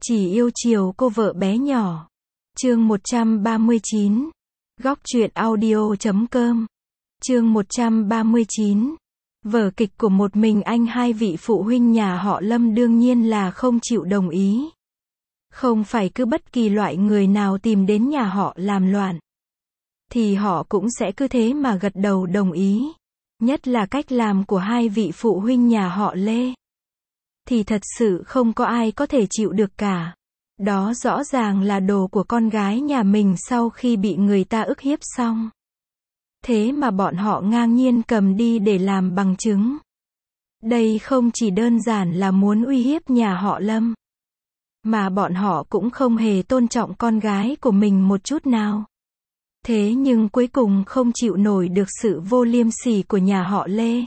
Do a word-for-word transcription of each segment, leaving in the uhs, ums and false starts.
Chỉ yêu chiều cô vợ bé nhỏ. Chương một trăm ba mươi chín. Góc truyện audio chấm com. Chương một trăm ba mươi chín. Vở kịch của một mình anh hai vị phụ huynh nhà họ Lâm đương nhiên là không chịu đồng ý. Không phải cứ bất kỳ loại người nào tìm đến nhà họ làm loạn, thì họ cũng sẽ cứ thế mà gật đầu đồng ý. Nhất là cách làm của hai vị phụ huynh nhà họ Lê, thì thật sự không có ai có thể chịu được cả. Đó rõ ràng là đồ của con gái nhà mình sau khi bị người ta ức hiếp xong. Thế mà bọn họ ngang nhiên cầm đi để làm bằng chứng. Đây không chỉ đơn giản là muốn uy hiếp nhà họ Lâm, mà bọn họ cũng không hề tôn trọng con gái của mình một chút nào. Thế nhưng cuối cùng không chịu nổi được sự vô liêm sỉ của nhà họ Lê,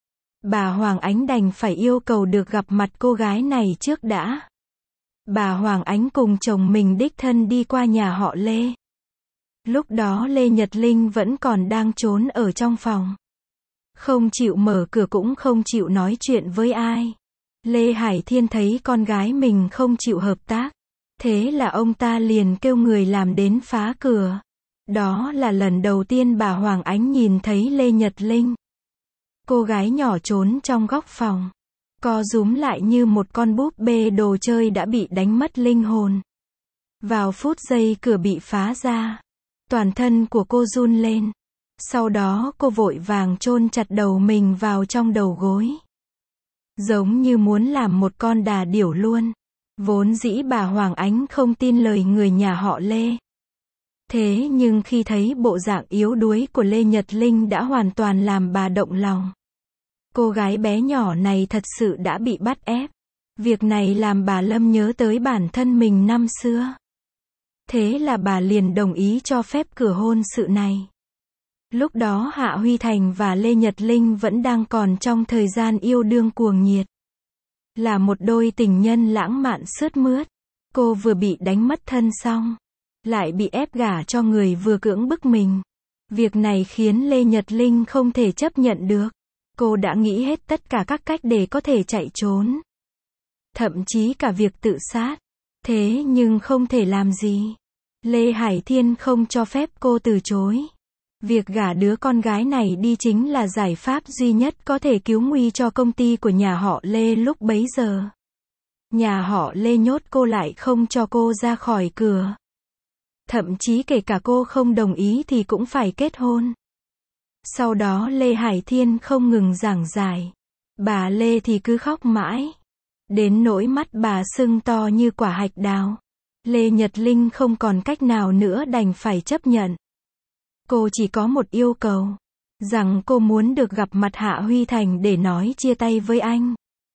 bà Hoàng Ánh đành phải yêu cầu được gặp mặt cô gái này trước đã. Bà Hoàng Ánh cùng chồng mình đích thân đi qua nhà họ Lê. Lúc đó Lê Nhật Linh vẫn còn đang trốn ở trong phòng, không chịu mở cửa cũng không chịu nói chuyện với ai. Lê Hải Thiên thấy con gái mình không chịu hợp tác, thế là ông ta liền kêu người làm đến phá cửa. Đó là lần đầu tiên bà Hoàng Ánh nhìn thấy Lê Nhật Linh. Cô gái nhỏ trốn trong góc phòng, co rúm lại như một con búp bê đồ chơi đã bị đánh mất linh hồn. Vào phút giây cửa bị phá ra, toàn thân của cô run lên. Sau đó cô vội vàng chôn chặt đầu mình vào trong đầu gối, giống như muốn làm một con đà điểu luôn. Vốn dĩ bà Hoàng Ánh không tin lời người nhà họ Lê. Thế nhưng khi thấy bộ dạng yếu đuối của Lê Nhật Linh đã hoàn toàn làm bà động lòng. Cô gái bé nhỏ này thật sự đã bị bắt ép. Việc này làm bà Lâm nhớ tới bản thân mình năm xưa. Thế là bà liền đồng ý cho phép cửa hôn sự này. Lúc đó Hạ Huy Thành và Lê Nhật Linh vẫn đang còn trong thời gian yêu đương cuồng nhiệt. Là một đôi tình nhân lãng mạn sướt mướt. Cô vừa bị đánh mất thân xong, lại bị ép gả cho người vừa cưỡng bức mình. Việc này khiến Lê Nhật Linh không thể chấp nhận được. Cô đã nghĩ hết tất cả các cách để có thể chạy trốn. Thậm chí cả việc tự sát. Thế nhưng không thể làm gì. Lê Hải Thiên không cho phép cô từ chối. Việc gả đứa con gái này đi chính là giải pháp duy nhất có thể cứu nguy cho công ty của nhà họ Lê lúc bấy giờ. Nhà họ Lê nhốt cô lại không cho cô ra khỏi cửa. Thậm chí kể cả cô không đồng ý thì cũng phải kết hôn. Sau đó Lê Hải Thiên không ngừng giảng giải. Bà Lê thì cứ khóc mãi. Đến nỗi mắt bà sưng to như quả hạch đào. Lê Nhật Linh không còn cách nào nữa đành phải chấp nhận. Cô chỉ có một yêu cầu. Rằng cô muốn được gặp mặt Hạ Huy Thành để nói chia tay với anh.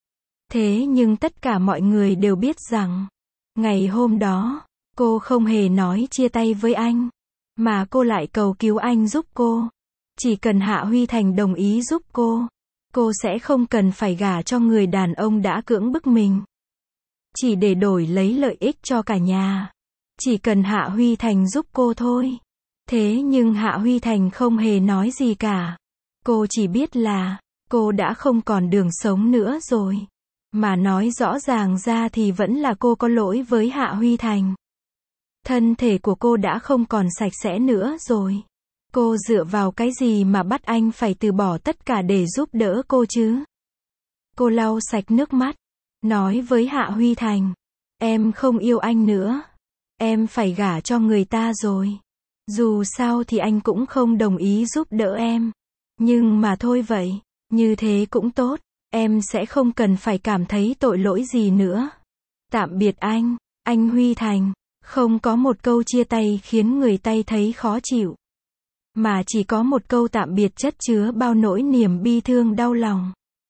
Thế nhưng tất cả mọi người đều biết rằng, ngày hôm đó, cô không hề nói chia tay với anh, mà cô lại cầu cứu anh giúp cô. Chỉ cần Hạ Huy Thành đồng ý giúp cô, cô sẽ không cần phải gả cho người đàn ông đã cưỡng bức mình. Chỉ để đổi lấy lợi ích cho cả nhà. Chỉ cần Hạ Huy Thành giúp cô thôi. Thế nhưng Hạ Huy Thành không hề nói gì cả. Cô chỉ biết là, cô đã không còn đường sống nữa rồi. Mà nói rõ ràng ra thì vẫn là cô có lỗi với Hạ Huy Thành. Thân thể của cô đã không còn sạch sẽ nữa rồi. Cô dựa vào cái gì mà bắt anh phải từ bỏ tất cả để giúp đỡ cô chứ? Cô lau sạch nước mắt, nói với Hạ Huy Thành, em không yêu anh nữa. Em phải gả cho người ta rồi. Dù sao thì anh cũng không đồng ý giúp đỡ em. Nhưng mà thôi vậy, như thế cũng tốt. Em sẽ không cần phải cảm thấy tội lỗi gì nữa. Tạm biệt anh, anh Huy Thành. Không có một câu chia tay khiến người ta thấy khó chịu, mà chỉ có một câu tạm biệt chất chứa bao nỗi niềm bi thương đau lòng.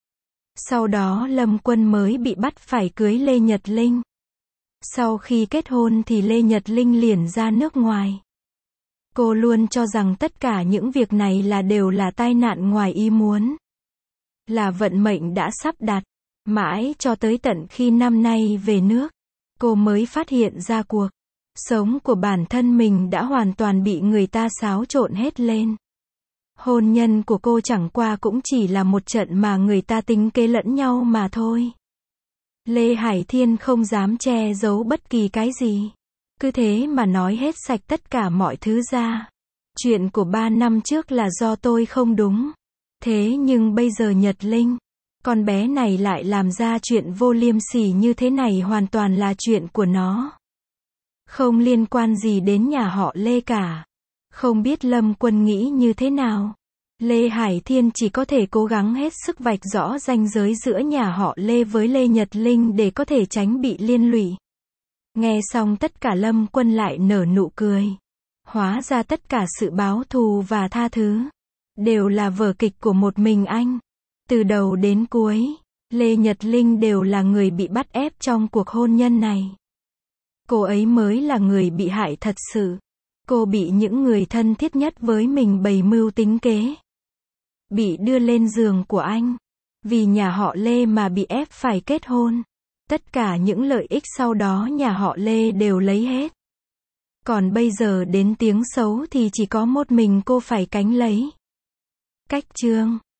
Sau đó Lâm Quân mới bị bắt phải cưới Lê Nhật Linh. Sau khi kết hôn thì Lê Nhật Linh liền ra nước ngoài. Cô luôn cho rằng tất cả những việc này là đều là tai nạn ngoài ý muốn. Là vận mệnh đã sắp đặt. Mãi cho tới tận khi năm nay về nước, cô mới phát hiện ra cuộc sống của bản thân mình đã hoàn toàn bị người ta xáo trộn hết lên. Hôn nhân của cô chẳng qua cũng chỉ là một trận mà người ta tính kế lẫn nhau mà thôi. Lê Hải Thiên không dám che giấu bất kỳ cái gì. Cứ thế mà nói hết sạch tất cả mọi thứ ra. Chuyện của ba năm trước là do tôi không đúng. Thế nhưng bây giờ Nhật Linh, con bé này lại làm ra chuyện vô liêm sỉ như thế này, hoàn toàn là chuyện của nó. Không liên quan gì đến nhà họ Lê cả. Không biết Lâm Quân nghĩ như thế nào. Lê Hải Thiên chỉ có thể cố gắng hết sức vạch rõ ranh giới giữa nhà họ Lê với Lê Nhật Linh để có thể tránh bị liên lụy. Nghe xong tất cả, Lâm Quân lại nở nụ cười. Hóa ra tất cả sự báo thù và tha thứ đều là vở kịch của một mình anh. Từ đầu đến cuối, Lê Nhật Linh đều là người bị bắt ép trong cuộc hôn nhân này. Cô ấy mới là người bị hại thật sự. Cô bị những người thân thiết nhất với mình bày mưu tính kế. Bị đưa lên giường của anh. Vì nhà họ Lê mà bị ép phải kết hôn. Tất cả những lợi ích sau đó nhà họ Lê đều lấy hết. Còn bây giờ đến tiếng xấu thì chỉ có một mình cô phải cánh lấy. Cách chương